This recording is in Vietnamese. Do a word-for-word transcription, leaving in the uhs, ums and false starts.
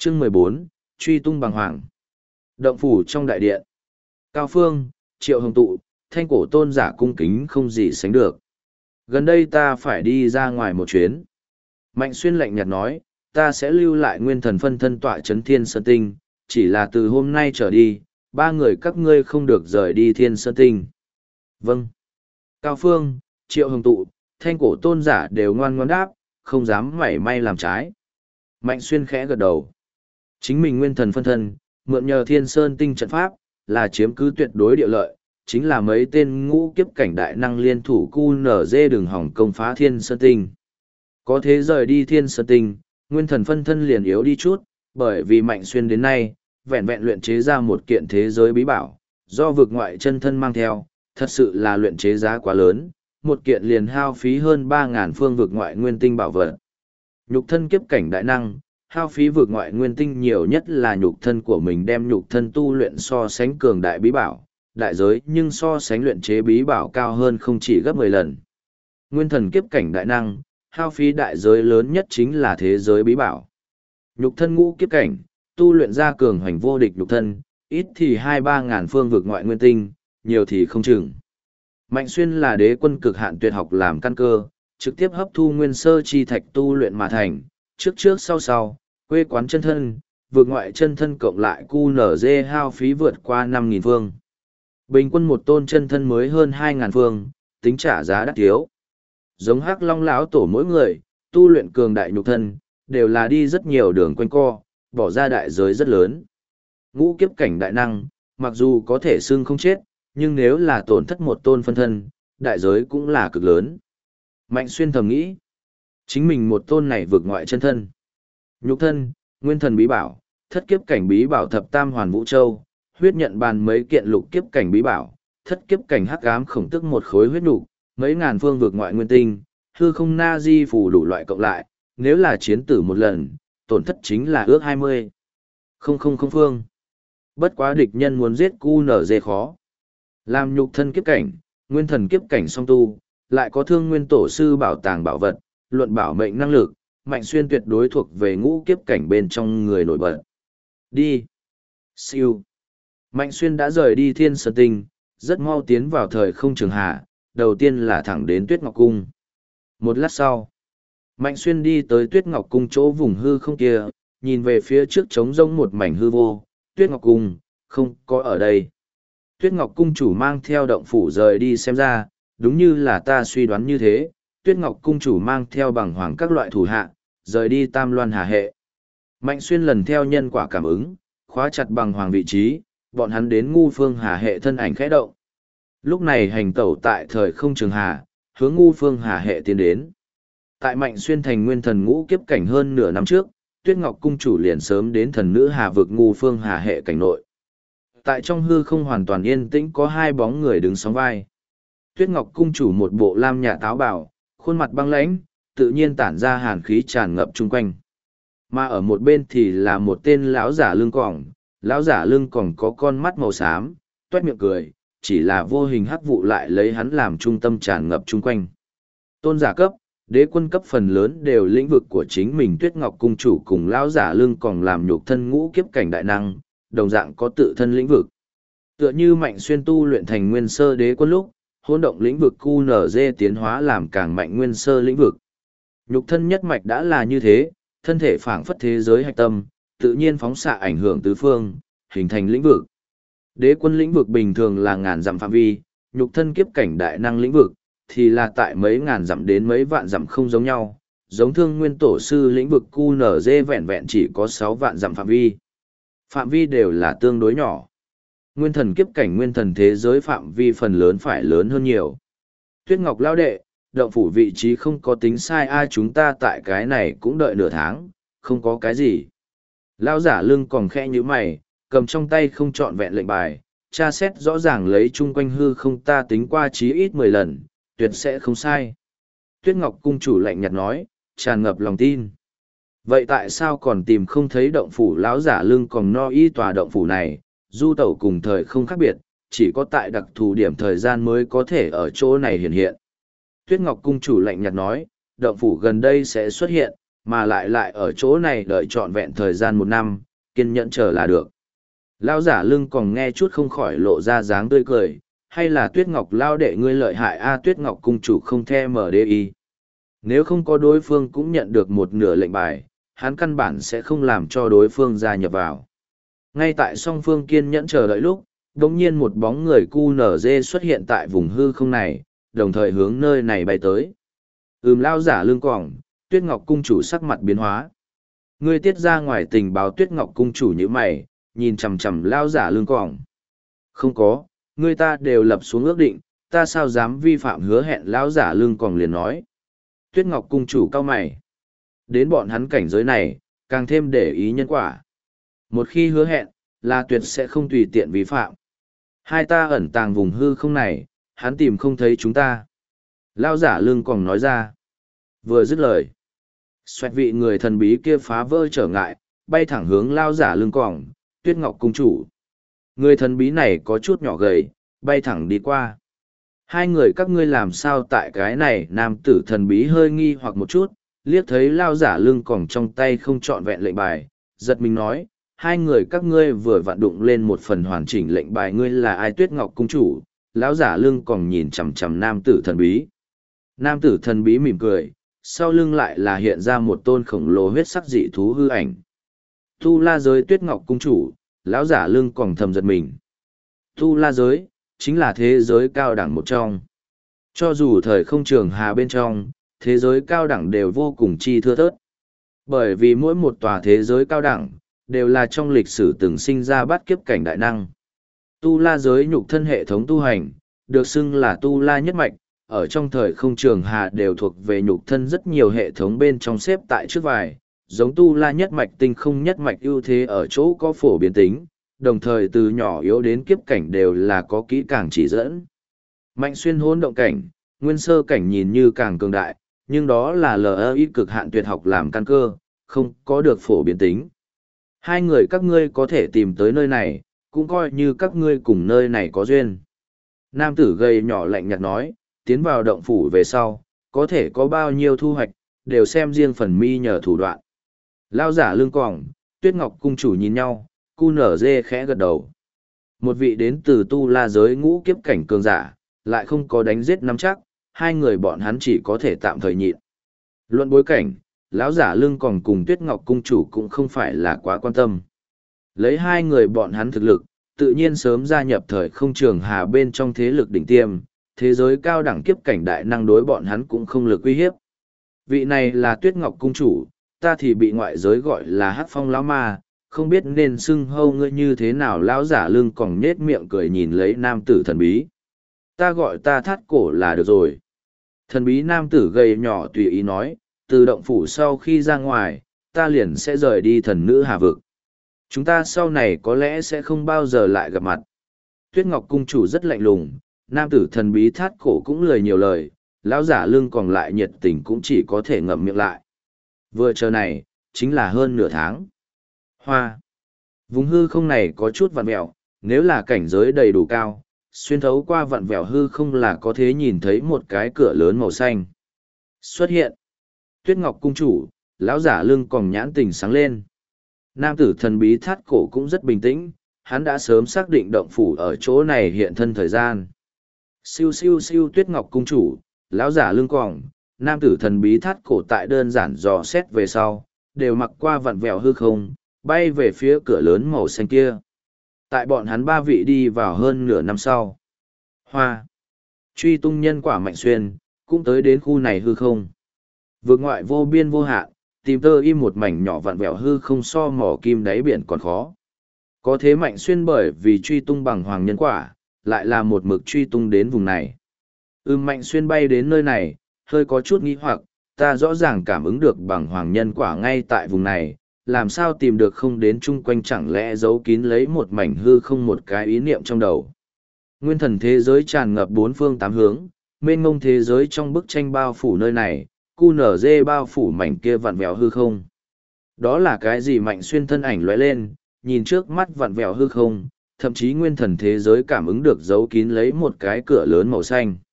Chương mười bốn, truy tung bằng hoàng. Động phủ trong đại điện. Cao Phương, Triệu Hồng Tụ, thanh cổ tôn giả cung kính không gì sánh được. Gần đây ta phải đi ra ngoài một chuyến. Mạnh Xuyên lạnh nhạt nói, ta sẽ lưu lại nguyên thần phân thân tọa chấn Thiên Sơn Tinh, chỉ là từ hôm nay trở đi, ba người các ngươi không được rời đi Thiên Sơn Tinh. Vâng. Cao Phương, Triệu Hồng Tụ, thanh cổ tôn giả đều ngoan ngoãn đáp, không dám mảy may làm trái. Mạnh Xuyên khẽ gật đầu. Chính mình nguyên thần phân thân, mượn nhờ Thiên Sơn Tinh trận pháp, là chiếm cứ tuyệt đối địa lợi, chính là mấy tên ngũ kiếp cảnh đại năng liên thủ cu nở dê đường hỏng công phá Thiên Sơn Tinh. Có thế rời đi Thiên Sơn Tinh, nguyên thần phân thân liền yếu đi chút, bởi vì Mạnh Xuyên đến nay, vẹn vẹn luyện chế ra một kiện thế giới bí bảo, do vực ngoại chân thân mang theo, thật sự là luyện chế giá quá lớn, một kiện liền hao phí hơn ba ngàn phương vực ngoại nguyên tinh bảo vật. Nhục thân kiếp cảnh đại năng, hao phí vực ngoại nguyên tinh nhiều nhất là nhục thân của mình đem nhục thân tu luyện so sánh cường đại bí bảo, đại giới nhưng so sánh luyện chế bí bảo cao hơn không chỉ gấp mười lần. Nguyên thần kiếp cảnh đại năng, hao phí đại giới lớn nhất chính là thế giới bí bảo. Nhục thân ngũ kiếp cảnh, tu luyện ra cường hoành vô địch nhục thân, ít thì hai ba ngàn phương vực ngoại nguyên tinh, nhiều thì không chừng. Mạnh Xuyên là đế quân cực hạn tuyệt học làm căn cơ, trực tiếp hấp thu nguyên sơ chi thạch tu luyện mà thành, trước trước sau sau, quê quán chân thân, vượt ngoại chân thân cộng lại cu nở dê hao phí vượt qua năm nghìn phương. Bình quân một tôn chân thân mới hơn hai ngàn phương, tính trả giá đắt thiếu. Giống hắc long lão tổ mỗi người, tu luyện cường đại nhục thân, đều là đi rất nhiều đường quanh co, bỏ ra đại giới rất lớn. Ngũ kiếp cảnh đại năng, mặc dù có thể xưng không chết, nhưng nếu là tổn thất một tôn phân thân, đại giới cũng là cực lớn. Mạnh Xuyên thầm nghĩ, chính mình một tôn này vượt ngoại chân thân. Nhục thân, nguyên thần bí bảo, thất kiếp cảnh bí bảo thập tam hoàn vũ châu, huyết nhận bàn mấy kiện lục kiếp cảnh bí bảo, thất kiếp cảnh hắc ám khổng tức một khối huyết nục, mấy ngàn phương vượt ngoại nguyên tinh, hư không na di phù đủ loại cộng lại, nếu là chiến tử một lần, tổn thất chính là ước hai mươi. Không không không phương. Bất quá địch nhân muốn giết cu nở dê khó. Làm nhục thân kiếp cảnh, nguyên thần kiếp cảnh song tu, lại có thương nguyên tổ sư bảo tàng bảo vật, luận bảo mệnh năng lực, Mạnh Xuyên tuyệt đối thuộc về ngũ kiếp cảnh bên trong người nổi bật. Đi. Siêu. Mạnh Xuyên đã rời đi Thiên Sơn Tinh, rất mau tiến vào thời không trường hạ, đầu tiên là thẳng đến Tuyết Ngọc Cung. Một lát sau, Mạnh Xuyên đi tới Tuyết Ngọc Cung chỗ vùng hư không kia, nhìn về phía trước trống rỗng một mảnh hư vô, Tuyết Ngọc Cung, không có ở đây. Tuyết Ngọc Cung chủ mang theo động phủ rời đi xem ra, đúng như là ta suy đoán như thế, Tuyết Ngọc Cung chủ mang theo bằng hoàng các loại thủ hạ, rời đi Tam Loan Hà Hệ. Mạnh Xuyên lần theo nhân quả cảm ứng, khóa chặt bằng hoàng vị trí, bọn hắn đến Ngu Phương Hà Hệ thân ảnh khẽ động. Lúc này hành tẩu tại thời không trường hà, hướng Ngu Phương Hà Hệ tiến đến. Tại Mạnh Xuyên thành nguyên thần ngũ kiếp cảnh hơn nửa năm trước, Tuyết Ngọc Cung chủ liền sớm đến thần nữ Hà vực Ngu Phương Hà Hệ cảnh nội. Tại trong hư không hoàn toàn yên tĩnh có hai bóng người đứng sóng vai. Tuyết Ngọc Cung chủ một bộ lam nhạt táo bảo, khuôn mặt băng lãnh, tự nhiên tản ra hàn khí tràn ngập chung quanh. Mà ở một bên thì là một tên lão giả lưng còng, lão giả lưng còng có con mắt màu xám, toét miệng cười, chỉ là vô hình hắc vụ lại lấy hắn làm trung tâm tràn ngập chung quanh. Tôn giả cấp, đế quân cấp phần lớn đều lĩnh vực của chính mình. Tuyết Ngọc Cung chủ cùng lão giả lưng còng làm nhục thân ngũ kiếp cảnh đại năng, đồng dạng có tự thân lĩnh vực. Tựa như Mạnh Xuyên tu luyện thành nguyên sơ đế quân lúc, hỗn động lĩnh vực cu nở dê tiến hóa làm càng mạnh nguyên sơ lĩnh vực. Nhục thân nhất mạch đã là như thế, thân thể phảng phất thế giới hạch tâm, tự nhiên phóng xạ ảnh hưởng tứ phương, hình thành lĩnh vực. Đế quân lĩnh vực bình thường là ngàn dặm phạm vi, nhục thân kiếp cảnh đại năng lĩnh vực, thì là tại mấy ngàn dặm đến mấy vạn dặm không giống nhau, giống thương nguyên tổ sư lĩnh vực cu nở dê vẹn vẹn chỉ có sáu vạn dặm phạm vi. Phạm vi đều là tương đối nhỏ. Nguyên thần kiếp cảnh nguyên thần thế giới phạm vi phần lớn phải lớn hơn nhiều. Tuyết Ngọc lao đệ, động phủ vị trí không có tính sai ai, chúng ta tại cái này cũng đợi nửa tháng, không có cái gì. Lao giả lưng còn khẽ như mày, cầm trong tay không trọn vẹn lệnh bài, tra xét rõ ràng lấy chung quanh hư không, ta tính qua chí ít mười lần, tuyệt sẽ không sai. Tuyết Ngọc cung chủ lạnh nhạt nói, tràn ngập lòng tin. Vậy tại sao còn tìm không thấy động phủ? Lão giả lưng còn no y tòa động phủ này, du tẩu cùng thời không khác biệt, chỉ có tại đặc thù điểm thời gian mới có thể ở chỗ này hiện hiện. Tuyết Ngọc cung chủ lạnh nhạt nói, động phủ gần đây sẽ xuất hiện, mà lại lại ở chỗ này đợi trọn vẹn thời gian một năm, kiên nhẫn chờ là được. Lão giả lưng còn nghe chút không khỏi lộ ra dáng tươi cười, hay là Tuyết Ngọc lao đệ ngươi lợi hại a Tuyết Ngọc cung chủ không the mở đê y. Nếu không có đối phương cũng nhận được một nửa lệnh bài, hắn căn bản sẽ không làm cho đối phương gia nhập vào. Ngay tại song phương kiên nhẫn chờ đợi lúc, đống nhiên một bóng người cu nở dê xuất hiện tại vùng hư không này, đồng thời hướng nơi này bay tới. Ừm lao giả lưng quỏng, Tuyết Ngọc cung chủ sắc mặt biến hóa. Ngươi tiết ra ngoài tình báo Tuyết Ngọc cung chủ như mày, nhìn chằm chằm lao giả lưng quỏng. Không có, ngươi ta đều lập xuống ước định, ta sao dám vi phạm hứa hẹn lao giả lưng quỏng liền nói. Tuyết Ngọc cung chủ cao mày. Đến bọn hắn cảnh giới này, càng thêm để ý nhân quả. Một khi hứa hẹn, là tuyệt sẽ không tùy tiện vi phạm. Hai ta ẩn tàng vùng hư không này, hắn tìm không thấy chúng ta. Lao giả lưng còn nói ra. Vừa dứt lời. Xoẹt vị người thần bí kia phá vỡ trở ngại, bay thẳng hướng lao giả lưng còng, Tuyết Ngọc cung chủ. Người thần bí này có chút nhỏ gầy, bay thẳng đi qua. Hai người các ngươi làm sao tại cái này nam tử thần bí hơi nghi hoặc một chút, liếc thấy lao giả lưng còng trong tay không trọn vẹn lệnh bài, giật mình nói, hai người các ngươi vừa vặn đụng lên một phần hoàn chỉnh lệnh bài ngươi là ai Tuyết Ngọc cung chủ, lão giả lưng còng nhìn chằm chằm nam tử thần bí. Nam tử thần bí mỉm cười, sau lưng lại là hiện ra một tôn khổng lồ huyết sắc dị thú hư ảnh. Tu la giới Tuyết Ngọc cung chủ, lão giả lưng còng thầm giật mình. Tu la giới, chính là thế giới cao đẳng một trong. Cho dù thời không trường hà bên trong, thế giới cao đẳng đều vô cùng chi thưa thớt. Bởi vì mỗi một tòa thế giới cao đẳng, đều là trong lịch sử từng sinh ra bắt kiếp cảnh đại năng. Tu la giới nhục thân hệ thống tu hành, được xưng là tu la nhất mạch, ở trong thời không trường hà đều thuộc về nhục thân rất nhiều hệ thống bên trong xếp tại trước vài, giống tu la nhất mạch tinh không nhất mạch ưu thế ở chỗ có phổ biến tính, đồng thời từ nhỏ yếu đến kiếp cảnh đều là có kỹ càng chỉ dẫn. Mạnh xuyên hỗn động cảnh, nguyên sơ cảnh nhìn như càng cường đại, nhưng đó là lờ cực hạn tuyệt học làm căn cơ, không có được phổ biến tính. Hai người các ngươi có thể tìm tới nơi này, cũng coi như các ngươi cùng nơi này có duyên. Nam tử gầy nhỏ lạnh nhạt nói, tiến vào động phủ về sau, có thể có bao nhiêu thu hoạch, đều xem riêng phần mi nhờ thủ đoạn. Lao giả lưng còng, Tuyết Ngọc cung chủ nhìn nhau, cu nở dê khẽ gật đầu. Một vị đến từ tu la giới ngũ kiếp cảnh cường giả, lại không có đánh giết nắm chắc, hai người bọn hắn chỉ có thể tạm thời nhịn. Luận bối cảnh, lão giả lưng còn cùng Tuyết Ngọc cung chủ cũng không phải là quá quan tâm. Lấy hai người bọn hắn thực lực, tự nhiên sớm gia nhập thời không trường hà bên trong thế lực đỉnh tiêm, thế giới cao đẳng kiếp cảnh đại năng đối bọn hắn cũng không lực uy hiếp. Vị này là Tuyết Ngọc cung chủ, ta thì bị ngoại giới gọi là Hắc Phong lão ma, không biết nên xưng hâu ngươi như thế nào. Lão giả lưng còn nhết miệng cười nhìn lấy nam tử thần bí. Ta gọi ta thắt cổ là được rồi. Thần bí nam tử gầy nhỏ tùy ý nói, từ động phủ sau khi ra ngoài, ta liền sẽ rời đi thần nữ hà vực. Chúng ta sau này có lẽ sẽ không bao giờ lại gặp mặt. Tuyết Ngọc cung chủ rất lạnh lùng, nam tử thần bí thắt cổ cũng lười nhiều lời, lão giả lưng còn lại nhiệt tình cũng chỉ có thể ngậm miệng lại. Vừa chờ này, chính là hơn nửa tháng. Hoa. Vùng hư không này có chút vặn vẹo, nếu là cảnh giới đầy đủ cao, xuyên thấu qua vặn vẹo hư không là có thể nhìn thấy một cái cửa lớn màu xanh. Xuất hiện. Tuyết Ngọc cung chủ, lão giả lưng còn nhãn tình sáng lên. Nam tử thần bí thắt cổ cũng rất bình tĩnh, hắn đã sớm xác định động phủ ở chỗ này hiện thân thời gian. Siêu siêu siêu Tuyết Ngọc cung chủ, lão giả lưng còng, nam tử thần bí thắt cổ tại đơn giản dò xét về sau, đều mặc qua vặn vẹo hư không, bay về phía cửa lớn màu xanh kia. Tại bọn hắn ba vị đi vào hơn nửa năm sau. Hoa. Truy tung nhân quả mạnh xuyên, cũng tới đến khu này hư không. Vượt ngoại vô biên vô hạn, tìm tơ im một mảnh nhỏ vặn vẹo hư không so mỏ kim đáy biển còn khó. Có thế mạnh xuyên bởi vì truy tung bằng hoàng nhân quả, lại là một mực truy tung đến vùng này. Ưm mạnh xuyên bay đến nơi này, hơi có chút nghi hoặc, ta rõ ràng cảm ứng được bằng hoàng nhân quả ngay tại vùng này, làm sao tìm được không đến chung quanh chẳng lẽ giấu kín lấy một mảnh hư không một cái ý niệm trong đầu. Nguyên thần thế giới tràn ngập bốn phương tám hướng, mênh mông thế giới trong bức tranh bao phủ nơi này, cu nở dê bao phủ mảnh kia vặn vẹo hư không. Đó là cái gì mạnh xuyên thân ảnh lóe lên, nhìn trước mắt vặn vẹo hư không, thậm chí nguyên thần thế giới cảm ứng được giấu kín lấy một cái cửa lớn màu xanh.